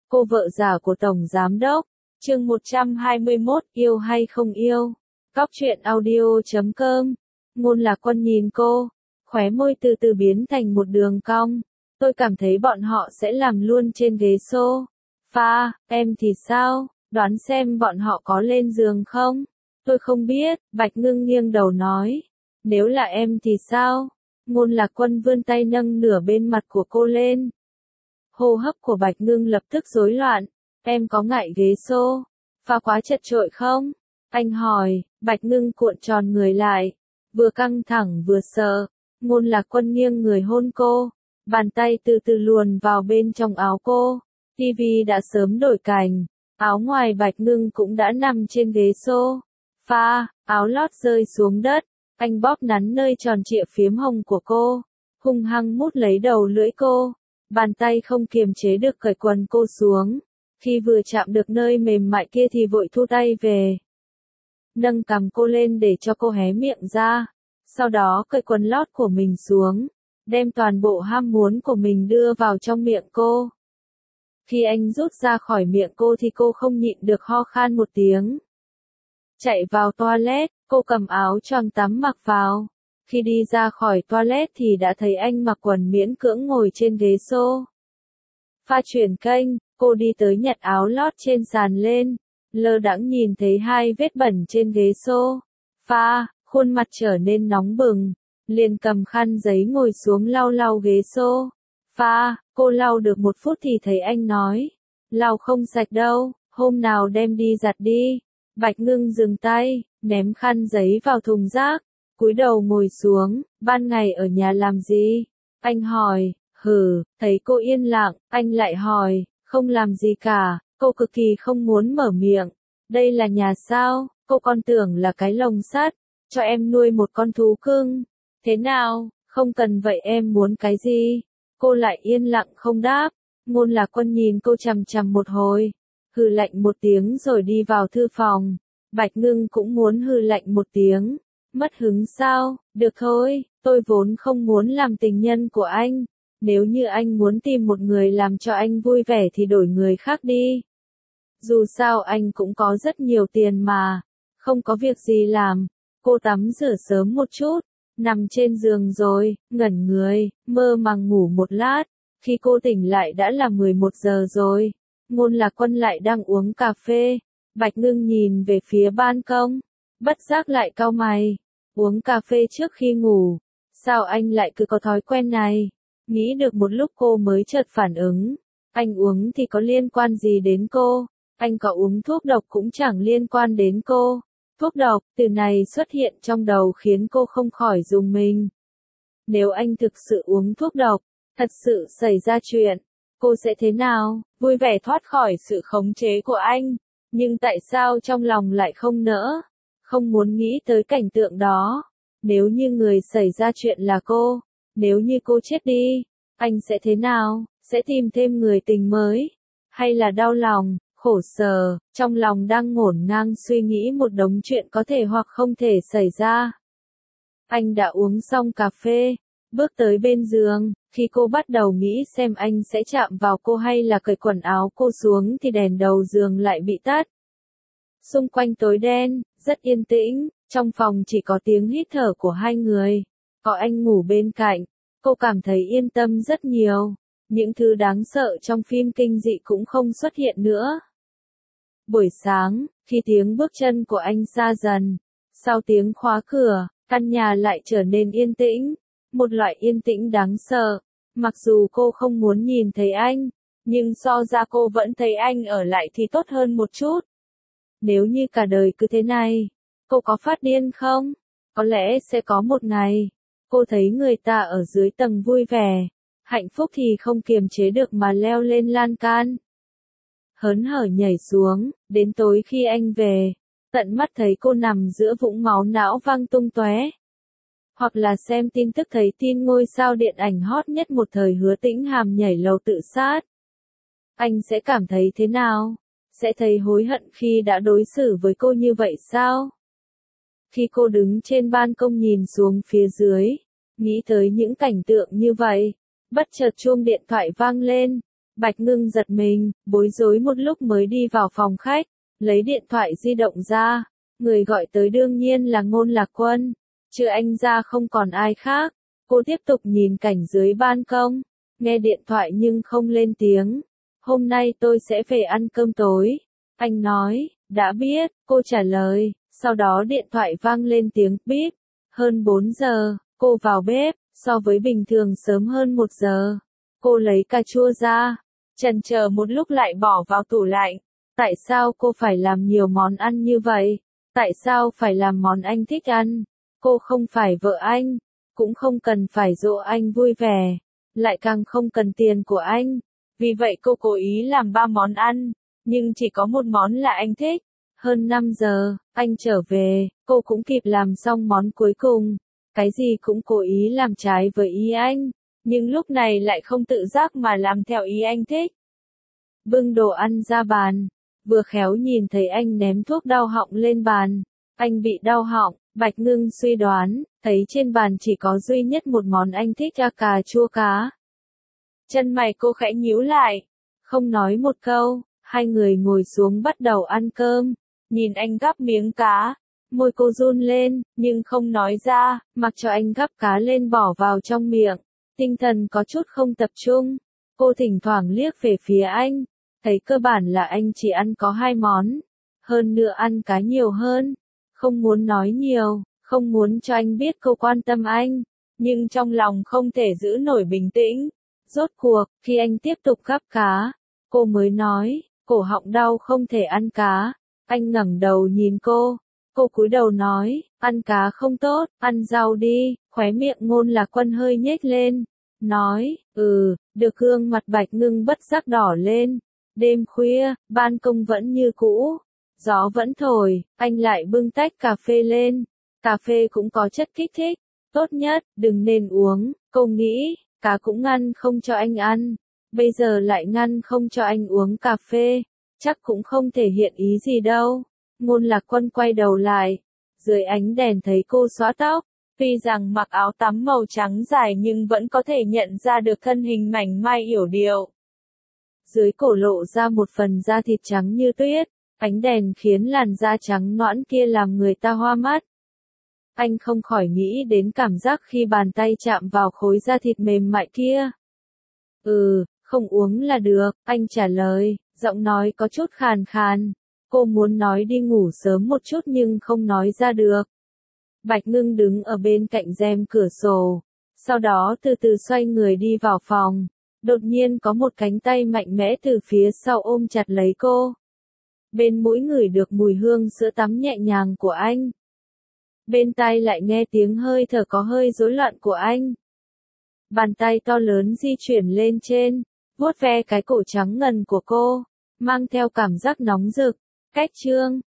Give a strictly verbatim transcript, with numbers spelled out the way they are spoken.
cô vợ già của Tổng Giám Đốc. Chương một trăm hai mươi mốt, yêu hay không yêu. Cóc truyện audio chấm com. Ngôn Lạc Quân nhìn cô, khóe môi từ từ biến thành một đường cong. Tôi cảm thấy bọn họ sẽ làm luôn trên ghế sofa, em thì sao, đoán xem bọn họ có lên giường không? Tôi không biết, Bạch Ngưng nghiêng đầu nói. Nếu là em thì sao? Ngôn Lạc Quân vươn tay nâng nửa bên mặt của cô lên. Hô hấp của Bạch Ngưng lập tức rối loạn. Em có ngại ghế sofa quá chật chội không? Anh hỏi. Bạch Ngưng cuộn tròn người lại, vừa căng thẳng vừa sợ. Ngôn Lạc Quân nghiêng người hôn cô, bàn tay từ từ luồn vào bên trong áo cô. Tivi đã sớm đổi cảnh, áo ngoài Bạch Ngưng cũng đã nằm trên ghế sofa, áo lót rơi xuống đất. Anh bóp nắn nơi tròn trịa phiếm hồng của cô, hung hăng mút lấy đầu lưỡi cô. Bàn tay không kiềm chế được cởi quần cô xuống. Khi vừa chạm được nơi mềm mại kia thì vội thu tay về. Nâng cằm cô lên để cho cô hé miệng ra. Sau đó cởi quần lót của mình xuống, đem toàn bộ ham muốn của mình đưa vào trong miệng cô. Khi anh rút ra khỏi miệng cô thì cô không nhịn được ho khan một tiếng. Chạy vào toilet, cô cầm áo choàng tắm mặc vào. Khi đi ra khỏi toilet thì đã thấy anh mặc quần miễn cưỡng ngồi trên ghế sofa. Pha chuyển kênh, cô đi tới nhặt áo lót trên sàn lên, lơ đãng nhìn thấy hai vết bẩn trên ghế sofa, khuôn mặt trở nên nóng bừng, liền cầm khăn giấy ngồi xuống lau lau ghế sofa. Cô lau được một phút thì thấy anh nói, lau không sạch đâu, hôm nào đem đi giặt đi. Bạch Ngưng dừng tay, ném khăn giấy vào thùng rác, cúi đầu ngồi xuống. Ban ngày ở nhà làm gì? Anh hỏi. Hừ, thấy cô yên lặng, anh lại hỏi. Không làm gì cả. Cô cực kỳ không muốn mở miệng. Đây là nhà sao? Cô còn tưởng là cái lồng sắt, cho em nuôi một con thú cưng. Thế nào? Không cần vậy em muốn cái gì? Cô lại yên lặng không đáp. Ngôn Lạc Quân nhìn cô chằm chằm một hồi, hừ lạnh một tiếng rồi đi vào thư phòng. Bạch Ngưng cũng muốn hừ lạnh một tiếng. Mất hứng sao? Được thôi, tôi vốn không muốn làm tình nhân của anh. Nếu như anh muốn tìm một người làm cho anh vui vẻ thì đổi người khác đi. Dù sao anh cũng có rất nhiều tiền mà. Không có việc gì làm. Cô tắm rửa sớm một chút, nằm trên giường rồi, ngẩn người, mơ màng ngủ một lát. Khi cô tỉnh lại đã là mười một giờ rồi. Ngôn Lạc Quân lại đang uống cà phê. Bạch Ngưng nhìn về phía ban công, bất giác lại cau mày. Uống cà phê trước khi ngủ, sao anh lại cứ có thói quen này? Nghĩ được một lúc cô mới chợt phản ứng. Anh uống thì có liên quan gì đến cô? Anh có uống thuốc độc cũng chẳng liên quan đến cô. Thuốc độc, từ này xuất hiện trong đầu khiến cô không khỏi rùng mình. Nếu anh thực sự uống thuốc độc, thật sự xảy ra chuyện, cô sẽ thế nào? Vui vẻ thoát khỏi sự khống chế của anh. Nhưng tại sao trong lòng lại không nỡ? Không muốn nghĩ tới cảnh tượng đó. Nếu như người xảy ra chuyện là cô, nếu như cô chết đi, anh sẽ thế nào? Sẽ tìm thêm người tình mới? Hay là đau lòng, khổ sở, trong lòng đang ngổn ngang suy nghĩ một đống chuyện có thể hoặc không thể xảy ra? Anh đã uống xong cà phê, bước tới bên giường. Khi cô bắt đầu nghĩ xem anh sẽ chạm vào cô hay là cởi quần áo cô xuống thì đèn đầu giường lại bị tắt. Xung quanh tối đen, rất yên tĩnh, trong phòng chỉ có tiếng hít thở của hai người. Có anh ngủ bên cạnh, cô cảm thấy yên tâm rất nhiều. Những thứ đáng sợ trong phim kinh dị cũng không xuất hiện nữa. Buổi sáng, khi tiếng bước chân của anh xa dần, sau tiếng khóa cửa, căn nhà lại trở nên yên tĩnh. Một loại yên tĩnh đáng sợ. Mặc dù cô không muốn nhìn thấy anh, nhưng so ra cô vẫn thấy anh ở lại thì tốt hơn một chút. Nếu như cả đời cứ thế này, cô có phát điên không? Có lẽ sẽ có một ngày, cô thấy người ta ở dưới tầng vui vẻ, hạnh phúc thì không kiềm chế được mà leo lên lan can. Hớn hở nhảy xuống, đến tối khi anh về, tận mắt thấy cô nằm giữa vũng máu não văng tung tóe. Hoặc là xem tin tức thấy tin ngôi sao điện ảnh hot nhất một thời Hứa Tĩnh Hàm nhảy lầu tự sát. Anh sẽ cảm thấy thế nào? Sẽ thấy hối hận khi đã đối xử với cô như vậy sao? Khi cô đứng trên ban công nhìn xuống phía dưới, nghĩ tới những cảnh tượng như vậy, bất chợt chuông điện thoại vang lên. Bạch Ngưng giật mình, bối rối một lúc mới đi vào phòng khách, lấy điện thoại di động ra. Người gọi tới đương nhiên là Ngôn Lạc Quân. Trừ anh ra không còn ai khác. Cô tiếp tục nhìn cảnh dưới ban công. Nghe điện thoại nhưng không lên tiếng. Hôm nay tôi sẽ về ăn cơm tối. Anh nói, đã biết, cô trả lời. Sau đó điện thoại vang lên tiếng bíp. Hơn bốn giờ, cô vào bếp, so với bình thường sớm hơn một giờ. Cô lấy cà chua ra, chần chờ một lúc lại bỏ vào tủ lạnh. Tại sao cô phải làm nhiều món ăn như vậy? Tại sao phải làm món anh thích ăn? Cô không phải vợ anh, cũng không cần phải dỗ anh vui vẻ, lại càng không cần tiền của anh. Vì vậy cô cố ý làm ba món ăn, nhưng chỉ có một món là anh thích. Hơn năm giờ, anh trở về, cô cũng kịp làm xong món cuối cùng. Cái gì cũng cố ý làm trái với ý anh, nhưng lúc này lại không tự giác mà làm theo ý anh thích. Bưng đồ ăn ra bàn, vừa khéo nhìn thấy anh ném thuốc đau họng lên bàn. Anh bị đau họng, Bạch Ngưng suy đoán, thấy trên bàn chỉ có duy nhất một món anh thích là cà chua cá. Chân mày cô khẽ nhíu lại, không nói một câu, hai người ngồi xuống bắt đầu ăn cơm. Nhìn anh gắp miếng cá, môi cô run lên, nhưng không nói ra, mặc cho anh gắp cá lên bỏ vào trong miệng. Tinh thần có chút không tập trung, cô thỉnh thoảng liếc về phía anh, thấy cơ bản là anh chỉ ăn có hai món, hơn nữa ăn cá nhiều hơn. Không muốn nói nhiều, không muốn cho anh biết cô quan tâm anh, nhưng trong lòng không thể giữ nổi bình tĩnh. Rốt cuộc, khi anh tiếp tục gắp cá, cô mới nói, cổ họng đau không thể ăn cá. Anh ngẩng đầu nhìn cô, cô cúi đầu nói, ăn cá không tốt, ăn rau đi. Khóe miệng Ngôn Lạc Quân hơi nhếch lên, nói, ừ, được. Gương mặt Bạch Ngưng bất giác đỏ lên. Đêm khuya, ban công vẫn như cũ, gió vẫn thổi, anh lại bưng tách cà phê lên. Cà phê cũng có chất kích thích, tốt nhất, đừng nên uống. Cô nghĩ, cá cũng ngăn không cho anh ăn, bây giờ lại ngăn không cho anh uống cà phê, chắc cũng không thể hiện ý gì đâu. Ngôn Lạc Quân quay đầu lại, dưới ánh đèn thấy cô xõa tóc, tuy rằng mặc áo tắm màu trắng dài nhưng vẫn có thể nhận ra được thân hình mảnh mai yểu điệu. Dưới cổ lộ ra một phần da thịt trắng như tuyết, ánh đèn khiến làn da trắng nõn kia làm người ta hoa mắt. Anh không khỏi nghĩ đến cảm giác khi bàn tay chạm vào khối da thịt mềm mại kia. Ừ, không uống là được, anh trả lời, giọng nói có chút khàn khàn. Cô muốn nói đi ngủ sớm một chút nhưng không nói ra được. Bạch Ngưng đứng ở bên cạnh rèm cửa sổ, sau đó từ từ xoay người đi vào phòng. Đột nhiên có một cánh tay mạnh mẽ từ phía sau ôm chặt lấy cô. Bên mũi ngửi được mùi hương sữa tắm nhẹ nhàng của anh. Bên tai lại nghe tiếng hơi thở có hơi rối loạn của anh. Bàn tay to lớn di chuyển lên trên, vuốt ve cái cổ trắng ngần của cô, mang theo cảm giác nóng rực. Cách chương